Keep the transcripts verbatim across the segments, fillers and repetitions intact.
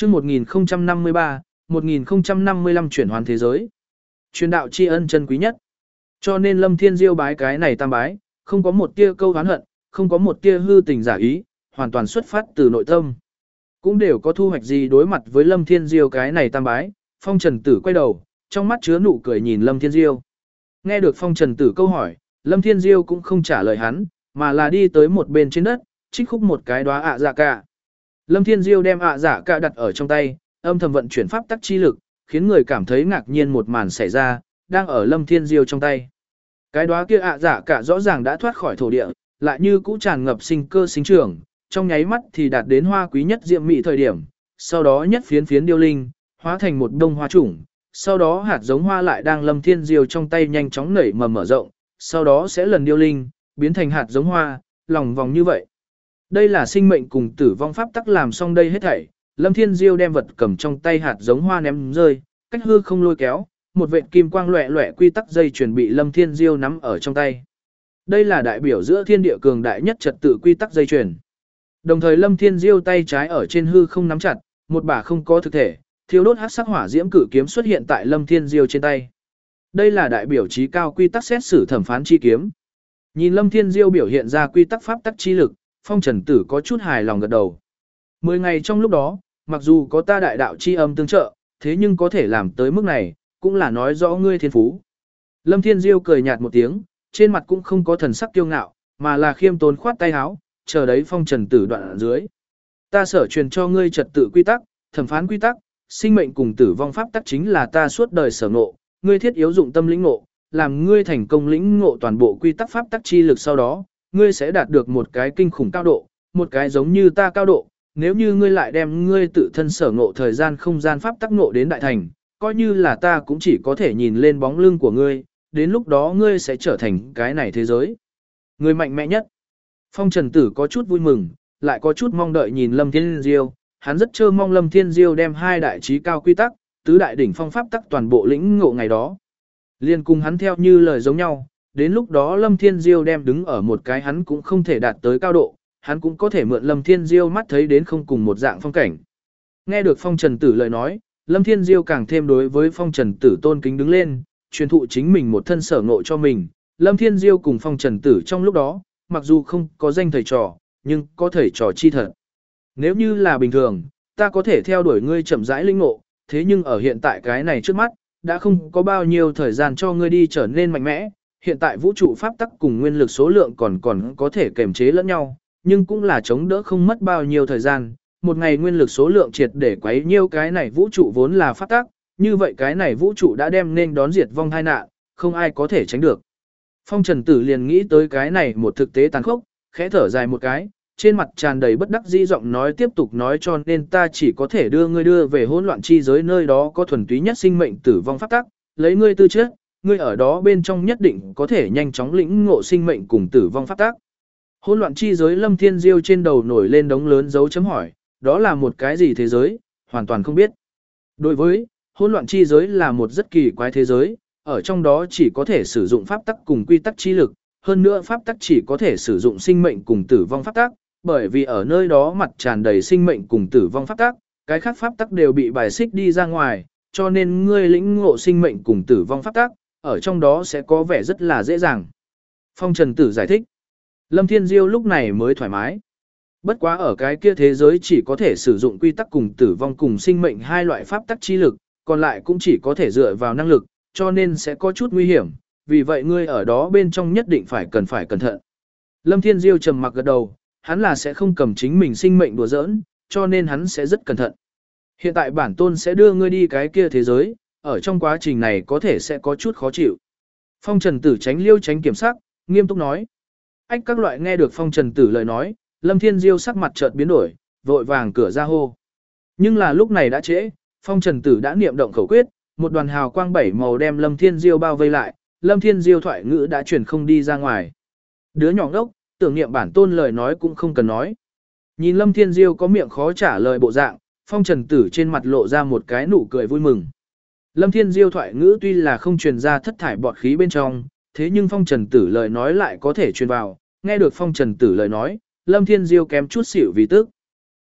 Chương một nghìn không trăm năm mươi ba, một nghìn không trăm năm mươi lăm chuyển hoàn thế giới. Truyền đạo tri ân chân quý nhất. Cho nên Lâm Thiên Diêu bái cái này tam bái, không có một tia câu oán hận, không có một tia hư tình giả ý, hoàn toàn xuất phát từ nội tâm. Cũng đều có thu hoạch gì đối mặt với Lâm Thiên Diêu cái này tam bái, Phong Trần Tử quay đầu, trong mắt chứa nụ cười nhìn Lâm Thiên Diêu. Nghe được Phong Trần Tử câu hỏi, Lâm Thiên Diêu cũng không trả lời hắn, mà là đi tới một bên trên đất, trích khúc một cái đóa ạ dạ cả. Lâm Thiên Diêu đem ạ dạ cả đặt ở trong tay, âm thầm vận chuyển pháp tắc chi lực, khiến người cảm thấy ngạc nhiên một màn xảy ra, đang ở Lâm Thiên Diêu trong tay. Cái đóa kia ạ dạ cả rõ ràng đã thoát khỏi thổ địa, lại như cũ tràn ngập sinh cơ sinh trưởng, trong nháy mắt thì đạt đến hoa quý nhất diệm mị thời điểm, sau đó nhất phiến phiến điêu linh, hóa thành một đông hoa chủng, sau đó hạt giống hoa lại đang Lâm Thiên Diêu trong tay nhanh chóng nảy mầm mở rộng, sau đó sẽ lần điêu linh, biến thành hạt giống hoa, lòng vòng như vậy. Đây là sinh mệnh cùng tử vong pháp tắc làm xong đây hết thảy, Lâm Thiên Diêu đem vật cầm trong tay hạt giống hoa ném rơi, cách hư không lôi kéo, một vệt kim quang loẹt loẹt quy tắc dây chuyển bị Lâm Thiên Diêu nắm ở trong tay. Đây là đại biểu giữa thiên địa cường đại nhất trật tự quy tắc dây chuyển. Đồng thời Lâm Thiên Diêu tay trái ở trên hư không nắm chặt, một bả không có thực thể, thiêu đốt hắc sắc hỏa diễm cử kiếm xuất hiện tại Lâm Thiên Diêu trên tay. Đây là đại biểu chí cao quy tắc xét xử thẩm phán chi kiếm. Nhìn Lâm Thiên Diêu biểu hiện ra quy tắc pháp tắc chi lực, Phong Trần Tử có chút hài lòng gật đầu. Mười ngày trong lúc đó, mặc dù có ta đại đạo chi âm tương trợ, thế nhưng có thể làm tới mức này, cũng là nói rõ ngươi thiên phú. Lâm Thiên Diêu cười nhạt một tiếng, trên mặt cũng không có thần sắc kiêu ngạo, mà là khiêm tốn khoát tay áo, chờ đấy Phong Trần Tử đoạn ở dưới. Ta sở truyền cho ngươi trật tự quy tắc, thẩm phán quy tắc, sinh mệnh cùng tử vong pháp tắc chính là ta suốt đời sở ngộ, ngươi thiết yếu dụng tâm lĩnh ngộ, làm ngươi thành công lĩnh ngộ toàn bộ quy tắc pháp tắc chi lực sau đó, ngươi sẽ đạt được một cái kinh khủng cao độ, một cái giống như ta cao độ, nếu như ngươi lại đem ngươi tự thân sở ngộ thời gian không gian pháp tắc ngộ đến đại thành, coi như là ta cũng chỉ có thể nhìn lên bóng lưng của ngươi, đến lúc đó ngươi sẽ trở thành cái này thế giới. Người mạnh mẽ nhất. Phong Trần Tử có chút vui mừng, lại có chút mong đợi nhìn Lâm Thiên Diêu, hắn rất chơ mong Lâm Thiên Diêu đem hai đại trí cao quy tắc, tứ đại đỉnh phong pháp tắc toàn bộ lĩnh ngộ ngày đó. Liên cùng hắn theo như lời giống nhau, đến lúc đó Lâm Thiên Diêu đem đứng ở một cái hắn cũng không thể đạt tới cao độ, hắn cũng có thể mượn Lâm Thiên Diêu mắt thấy đến không cùng một dạng phong cảnh. Nghe được Phong Trần Tử lời nói, Lâm Thiên Diêu càng thêm đối với Phong Trần Tử tôn kính đứng lên, truyền thụ chính mình một thân sở ngộ cho mình. Lâm Thiên Diêu cùng Phong Trần Tử trong lúc đó, mặc dù không có danh thầy trò, nhưng có thầy trò chi thật. Nếu như là bình thường, ta có thể theo đuổi ngươi chậm rãi linh ngộ, thế nhưng ở hiện tại cái này trước mắt, đã không có bao nhiêu thời gian cho ngươi đi trở nên mạnh mẽ. Hiện tại vũ trụ pháp tắc cùng nguyên lực số lượng còn còn có thể kềm chế lẫn nhau, nhưng cũng là chống đỡ không mất bao nhiêu thời gian. Một ngày nguyên lực số lượng triệt để quấy nhiêu cái này vũ trụ vốn là pháp tắc, như vậy cái này vũ trụ đã đem nên đón diệt vong tai nạn, không ai có thể tránh được. Phong Trần Tử liền nghĩ tới cái này một thực tế tàn khốc, khẽ thở dài một cái, trên mặt tràn đầy bất đắc dĩ giọng nói tiếp tục nói cho nên ta chỉ có thể đưa ngươi đưa về hỗn loạn chi giới nơi đó có thuần túy nhất sinh mệnh tử vong pháp tắc, lấy ngươi tư chất, ngươi ở đó bên trong nhất định có thể nhanh chóng lĩnh ngộ sinh mệnh cùng tử vong pháp tắc. Hỗn loạn chi giới Lâm Thiên Diêu trên đầu nổi lên đống lớn dấu chấm hỏi, đó là một cái gì thế giới, hoàn toàn không biết. Đối với, hỗn loạn chi giới là một rất kỳ quái thế giới, ở trong đó chỉ có thể sử dụng pháp tắc cùng quy tắc chi lực, hơn nữa pháp tắc chỉ có thể sử dụng sinh mệnh cùng tử vong pháp tắc, bởi vì ở nơi đó mặt tràn đầy sinh mệnh cùng tử vong pháp tắc, cái khác pháp tắc đều bị bài xích đi ra ngoài, cho nên ngươi lĩnh ngộ sinh mệnh cùng tử vong pháp tắc, ở trong đó sẽ có vẻ rất là dễ dàng. Phong Trần Tử giải thích. Lâm Thiên Diêu lúc này mới thoải mái. Bất quá ở cái kia thế giới chỉ có thể sử dụng quy tắc cùng tử vong cùng sinh mệnh hai loại pháp tắc chi lực, còn lại cũng chỉ có thể dựa vào năng lực, cho nên sẽ có chút nguy hiểm, vì vậy ngươi ở đó bên trong nhất định phải cần phải cẩn thận. Lâm Thiên Diêu trầm mặc gật đầu, hắn là sẽ không cầm chính mình sinh mệnh đùa giỡn, cho nên hắn sẽ rất cẩn thận. Hiện tại bản tôn sẽ đưa ngươi đi cái kia thế giới, ở trong quá trình này có thể sẽ có chút khó chịu. Phong Trần Tử tránh liêu tránh kiểm sắc, nghiêm túc nói. Ách các loại nghe được Phong Trần Tử lời nói, Lâm Thiên Diêu sắc mặt chợt biến đổi, vội vàng cửa ra hô. Nhưng là lúc này đã trễ, Phong Trần Tử đã niệm động khẩu quyết, một đoàn hào quang bảy màu đem Lâm Thiên Diêu bao vây lại, Lâm Thiên Diêu thoại ngữ đã truyền không đi ra ngoài. Đứa nhỏ ngốc, tưởng niệm bản tôn lời nói cũng không cần nói. Nhìn Lâm Thiên Diêu có miệng khó trả lời bộ dạng, Phong Trần Tử trên mặt lộ ra một cái nụ cười vui mừng. Lâm Thiên Diêu thoại ngữ tuy là không truyền ra thất thải bọt khí bên trong, thế nhưng Phong Trần Tử lời nói lại có thể truyền vào, nghe được Phong Trần Tử lời nói, Lâm Thiên Diêu kém chút xỉu vì tức.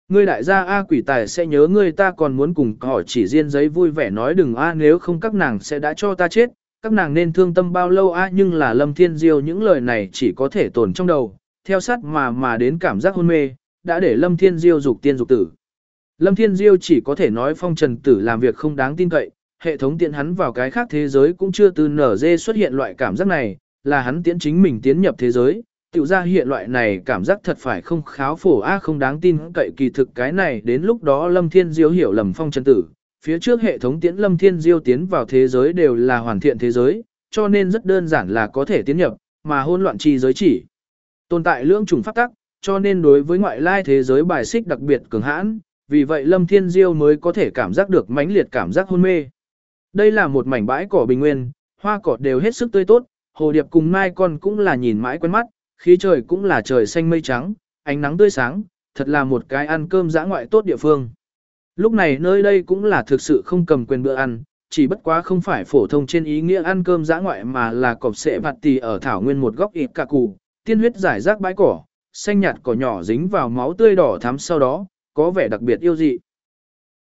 Ngươi đại gia A quỷ tài sẽ nhớ ngươi ta còn muốn cùng họ chỉ riêng giấy vui vẻ nói đừng A nếu không các nàng sẽ đã cho ta chết, các nàng nên thương tâm bao lâu A nhưng là Lâm Thiên Diêu những lời này chỉ có thể tồn trong đầu, theo sát mà mà đến cảm giác hôn mê, đã để Lâm Thiên Diêu dục tiên dục tử. Lâm Thiên Diêu chỉ có thể nói phong trần tử làm việc không đáng tin cậy, hệ thống tiện hắn vào cái khác thế giới cũng chưa từ nở dê xuất hiện loại cảm giác này, là hắn tiễn chính mình tiến nhập thế giới, tự ra hiện loại này cảm giác thật phải không kháo phổ a không đáng tin cậy kỳ thực cái này đến lúc đó Lâm Thiên Diêu hiểu lầm phong trần tử, phía trước hệ thống tiễn Lâm Thiên Diêu tiến vào thế giới đều là hoàn thiện thế giới, cho nên rất đơn giản là có thể tiến nhập, mà hỗn loạn chi giới chỉ tồn tại lưỡng chủng pháp tắc, cho nên đối với ngoại lai thế giới bài xích đặc biệt cường hãn, vì vậy Lâm Thiên Diêu mới có thể cảm giác được mãnh liệt cảm giác hôn mê. Đây là một mảnh bãi cỏ bình nguyên, hoa cỏ đều hết sức tươi tốt, hồ điệp cùng mai con cũng là nhìn mãi quen mắt, khí trời cũng là trời xanh mây trắng, ánh nắng tươi sáng, thật là một cái ăn cơm dã ngoại tốt địa phương. Lúc này nơi đây cũng là thực sự không cầm quyền bữa ăn, chỉ bất quá không phải phổ thông trên ý nghĩa ăn cơm dã ngoại mà là cọp sệ bạt tì ở thảo nguyên một góc ít cà cù, tiên huyết giải rác bãi cỏ, xanh nhạt cỏ nhỏ dính vào máu tươi đỏ thắm sau đó, có vẻ đặc biệt yêu dị.